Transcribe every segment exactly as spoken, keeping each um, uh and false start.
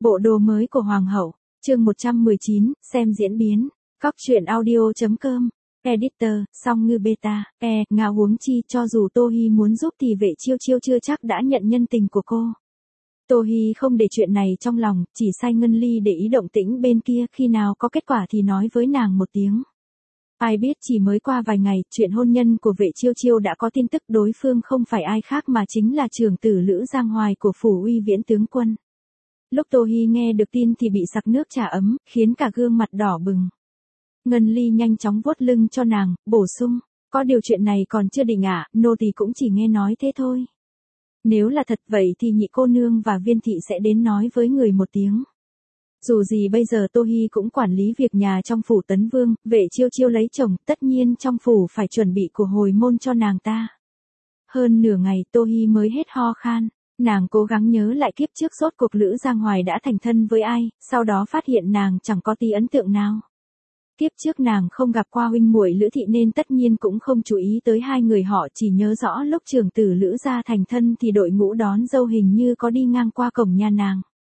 Bộ đồ mới của Hoàng hậu, chương một trăm mười chín, xem diễn biến, Cóc truyện audio.com, Editor, Song Ngư Beta, E, Nga huống chi cho dù Tô Hi muốn giúp thì Vệ Chiêu Chiêu chưa chắc đã nhận nhân tình của cô. Tô Hi không để chuyện này trong lòng, chỉ sai Ngân Ly để ý động tĩnh bên kia, khi nào có kết quả thì nói với nàng một tiếng. Ai biết chỉ mới qua vài ngày, chuyện hôn nhân của Vệ Chiêu Chiêu đã có tin tức, đối phương không phải ai khác mà chính là trưởng tử Lữ Giang Hoài của phủ Uy Viễn tướng quân. Lúc Tô Hi nghe được tin thì bị sặc nước trà ấm, khiến cả gương mặt đỏ bừng. Ngân Ly nhanh chóng vuốt lưng cho nàng, bổ sung, có điều chuyện này còn chưa định ạ, à, nô tỳ cũng chỉ nghe nói thế thôi. Nếu là thật vậy thì nhị cô nương và Viên thị sẽ đến nói với người một tiếng. Dù gì bây giờ Tô Hi cũng quản lý việc nhà trong phủ Tấn Vương, Vệ Chiêu Chiêu lấy chồng, tất nhiên trong phủ phải chuẩn bị của hồi môn cho nàng ta. Hơn nửa ngày Tô Hi mới hết ho khan. Nàng cố gắng nhớ lại kiếp trước rốt cuộc Lữ Giang Hoài đã thành thân với ai, sau đó phát hiện nàng chẳng có tí ấn tượng nào. Kiếp trước nàng không gặp qua huynh muội Lữ thị nên tất nhiên cũng không chú ý tới hai người họ, chỉ nhớ rõ lúc trưởng tử Lữ gia thành thân thì đội ngũ đón dâu hình như có đi ngang qua cổng nhà nàng.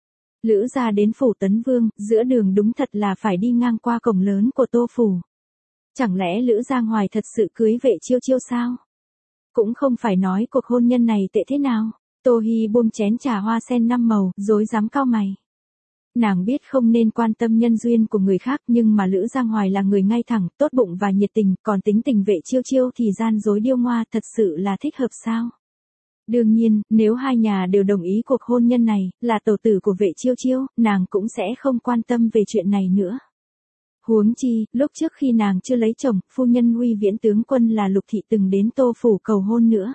Lữ gia đến phủ Tấn Vương, giữa đường đúng thật là phải đi ngang qua cổng lớn của Tô phủ. Chẳng lẽ Lữ Giang Hoài thật sự cưới Vệ Chiêu Chiêu sao? Cũng không phải nói cuộc hôn nhân này tệ thế nào. Tô Hi buông chén trà hoa sen năm màu, rối rắm cau mày. Nàng biết không nên quan tâm nhân duyên của người khác, nhưng mà Lữ Giang Hoài là người ngay thẳng, tốt bụng và nhiệt tình, còn tính tình Vệ Chiêu Chiêu thì gian dối điêu ngoa, thật sự là thích hợp sao? Đương nhiên, nếu hai nhà đều đồng ý cuộc hôn nhân này, là tẩu tử của Vệ Chiêu Chiêu, nàng cũng sẽ không quan tâm về chuyện này nữa. Huống chi, lúc trước khi nàng chưa lấy chồng, phu nhân Uy Viễn tướng quân là Lục thị từng đến Tô phủ cầu hôn nữa.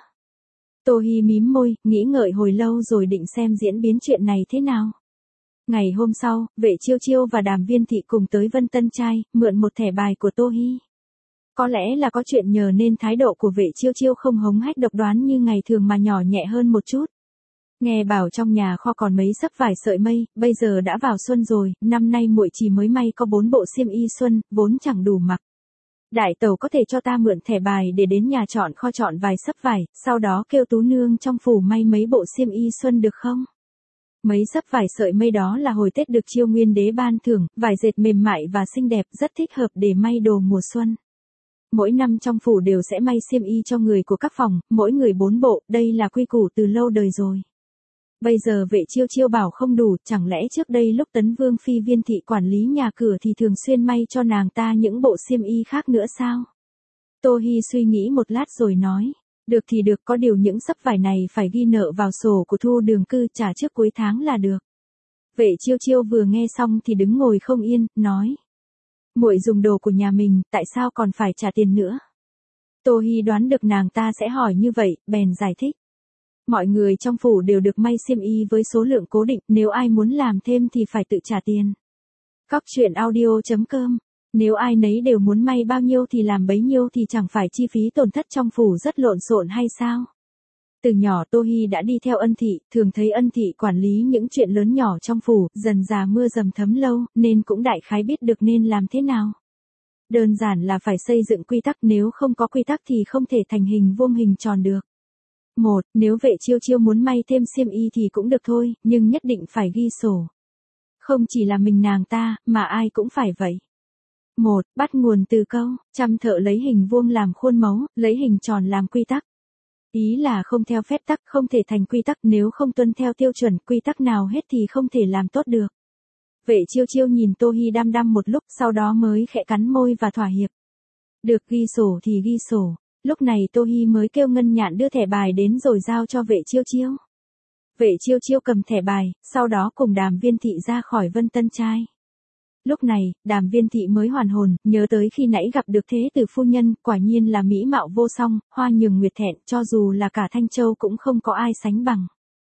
Tô Hi mím môi, nghĩ ngợi hồi lâu rồi định xem diễn biến chuyện này thế nào. Ngày hôm sau, Vệ Chiêu Chiêu và Đàm Viên thị cùng tới Vân Tân Trai, mượn một thẻ bài của Tô Hi. Có lẽ là có chuyện nhờ nên thái độ của Vệ Chiêu Chiêu không hống hách độc đoán như ngày thường mà nhỏ nhẹ hơn một chút. Nghe bảo trong nhà kho còn mấy sấp vải sợi mây, bây giờ đã vào xuân rồi, năm nay muội chỉ mới may có bốn bộ xiêm y xuân, vốn chẳng đủ mặc. Đại tẩu có thể cho ta mượn thẻ bài để đến nhà chọn kho chọn vài sấp vải, sau đó kêu tú nương trong phủ may mấy bộ xiêm y xuân được không? Mấy sấp vải sợi mây đó là hồi Tết được Chiêu Nguyên đế ban thưởng, vải dệt mềm mại và xinh đẹp, rất thích hợp để may đồ mùa xuân. Mỗi năm trong phủ đều sẽ may xiêm y cho người của các phòng, mỗi người bốn bộ, đây là quy củ từ lâu đời rồi. Bây giờ Vệ Chiêu Chiêu bảo không đủ, chẳng lẽ trước đây lúc Tấn Vương phi Viên thị quản lý nhà cửa thì thường xuyên may cho nàng ta những bộ xiêm y khác nữa sao? Tô Hi suy nghĩ một lát rồi nói, được thì được, có điều những sấp vải này phải ghi nợ vào sổ của Thu Đường Cư, trả trước cuối tháng là được. Vệ Chiêu Chiêu vừa nghe xong thì đứng ngồi không yên, nói, muội dùng đồ của nhà mình, tại sao còn phải trả tiền nữa? Tô Hi đoán được nàng ta sẽ hỏi như vậy, bèn giải thích. Mọi người trong phủ đều được may xiêm y với số lượng cố định, nếu ai muốn làm thêm thì phải tự trả tiền. Cóc truyện audio.com, nếu ai nấy đều muốn may bao nhiêu thì làm bấy nhiêu thì chẳng phải chi phí tổn thất trong phủ rất lộn xộn hay sao? Từ nhỏ Tô Hi đã đi theo Ân thị, thường thấy Ân thị quản lý những chuyện lớn nhỏ trong phủ, dần dà mưa dầm thấm lâu, nên cũng đại khái biết được nên làm thế nào. Đơn giản là phải xây dựng quy tắc, nếu không có quy tắc thì không thể thành hình vuông hình tròn được. Một, nếu Vệ Chiêu Chiêu muốn may thêm xiêm y thì cũng được thôi, nhưng nhất định phải ghi sổ. Không chỉ là mình nàng ta, mà ai cũng phải vậy. Một, bắt nguồn từ câu, trăm thợ lấy hình vuông làm khuôn mẫu, lấy hình tròn làm quy tắc. Ý là không theo phép tắc, không thể thành quy tắc, nếu không tuân theo tiêu chuẩn quy tắc nào hết thì không thể làm tốt được. Vệ Chiêu Chiêu nhìn Tô Hi đăm đăm một lúc, sau đó mới khẽ cắn môi và thỏa hiệp. Được, ghi sổ thì ghi sổ. Lúc này Tô Hi mới kêu Ngân Nhạn đưa thẻ bài đến rồi giao cho Vệ Chiêu Chiêu. Vệ Chiêu Chiêu cầm thẻ bài, sau đó cùng Đàm Viên thị ra khỏi Vân Tân Trai. Lúc này, Đàm Viên thị mới hoàn hồn, nhớ tới khi nãy gặp được Thế tử phu nhân, quả nhiên là mỹ mạo vô song, hoa nhường nguyệt thẹn, cho dù là cả Thanh Châu cũng không có ai sánh bằng.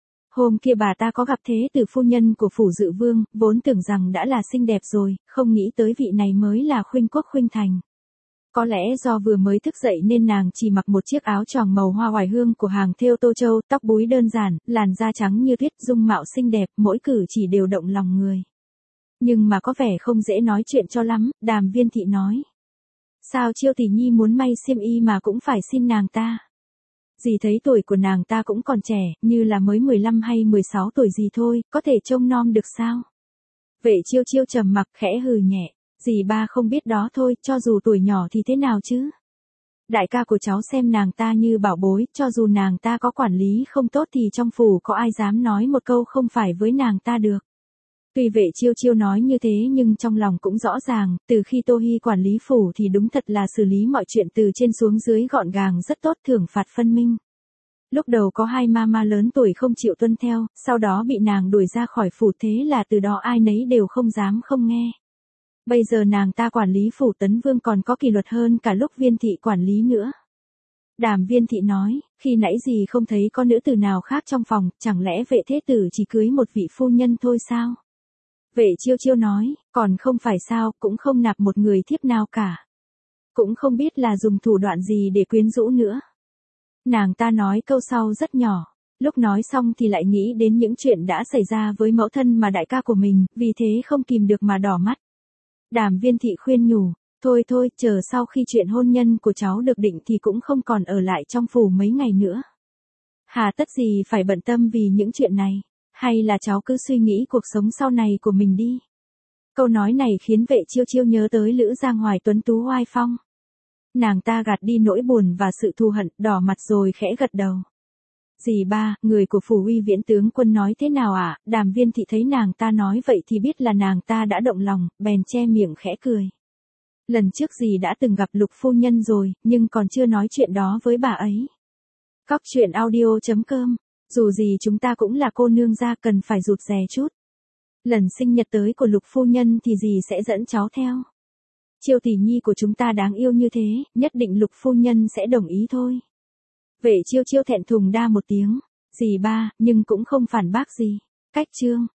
Hôm kia bà ta có gặp Thế tử phu nhân của phủ Dự Vương, vốn tưởng rằng đã là xinh đẹp rồi, không nghĩ tới vị này mới là khuynh quốc khuynh thành. Có lẽ do vừa mới thức dậy nên nàng chỉ mặc một chiếc áo choàng màu hoa oải hương của hàng thêu Tô Châu, tóc búi đơn giản, làn da trắng như tuyết, dung mạo xinh đẹp, mỗi cử chỉ đều động lòng người. Nhưng mà có vẻ không dễ nói chuyện cho lắm, Đàm Viên thị nói. Sao Chiêu tỷ nhi muốn may xiêm y mà cũng phải xin nàng ta? Dì thấy tuổi của nàng ta cũng còn trẻ, như là mới mười lăm hay mười sáu tuổi gì thôi, có thể trông nom được sao? Vệ Chiêu Chiêu trầm mặc khẽ hừ nhẹ, dì ba không biết đó thôi, cho dù tuổi nhỏ thì thế nào chứ? Đại ca của cháu xem nàng ta như bảo bối, cho dù nàng ta có quản lý không tốt thì trong phủ có ai dám nói một câu không phải với nàng ta được. Tuy Vệ Chiêu Chiêu nói như thế nhưng trong lòng cũng rõ ràng, từ khi Tô Hi quản lý phủ thì đúng thật là xử lý mọi chuyện từ trên xuống dưới gọn gàng rất tốt, thưởng phạt phân minh. Lúc đầu có hai mama lớn tuổi không chịu tuân theo, sau đó bị nàng đuổi ra khỏi phủ, thế là từ đó ai nấy đều không dám không nghe. Bây giờ nàng ta quản lý phủ Tấn Vương còn có kỷ luật hơn cả lúc Viên thị quản lý nữa. Đàm Viên thị nói, khi nãy gì không thấy có nữ tử nào khác trong phòng, chẳng lẽ Vệ thế tử chỉ cưới một vị phu nhân thôi sao? Vệ Chiêu Chiêu nói, còn không phải sao, cũng không nạp một người thiếp nào cả. Cũng không biết là dùng thủ đoạn gì để quyến rũ nữa. Nàng ta nói câu sau rất nhỏ, lúc nói xong thì lại nghĩ đến những chuyện đã xảy ra với mẫu thân mà đại ca của mình, vì thế không kìm được mà đỏ mắt. Đàm Viên thị khuyên nhủ, thôi thôi, chờ sau khi chuyện hôn nhân của cháu được định thì cũng không còn ở lại trong phủ mấy ngày nữa. Hà tất gì phải bận tâm vì những chuyện này, hay là cháu cứ suy nghĩ cuộc sống sau này của mình đi. Câu nói này khiến Vệ Chiêu Chiêu nhớ tới Lữ Giang Hoài tuấn tú oai phong. Nàng ta gạt đi nỗi buồn và sự thù hận, đỏ mặt rồi khẽ gật đầu. Dì ba, người của phủ Uy Viễn tướng quân nói thế nào ạ? À? Đàm Viên thị thấy nàng ta nói vậy thì biết là nàng ta đã động lòng, bèn che miệng khẽ cười. Lần trước dì đã từng gặp Lục phu nhân rồi, nhưng còn chưa nói chuyện đó với bà ấy. Cóc truyện audio chấm com, dù gì chúng ta cũng là cô nương gia, cần phải rụt rè chút. Lần sinh nhật tới của Lục phu nhân thì dì sẽ dẫn cháu theo. Chiêu tỷ nhi của chúng ta đáng yêu như thế, nhất định Lục phu nhân sẽ đồng ý thôi. Vệ Chiêu Chiêu thẹn thùng đa một tiếng, dì ba, nhưng cũng không phản bác gì. Cách chương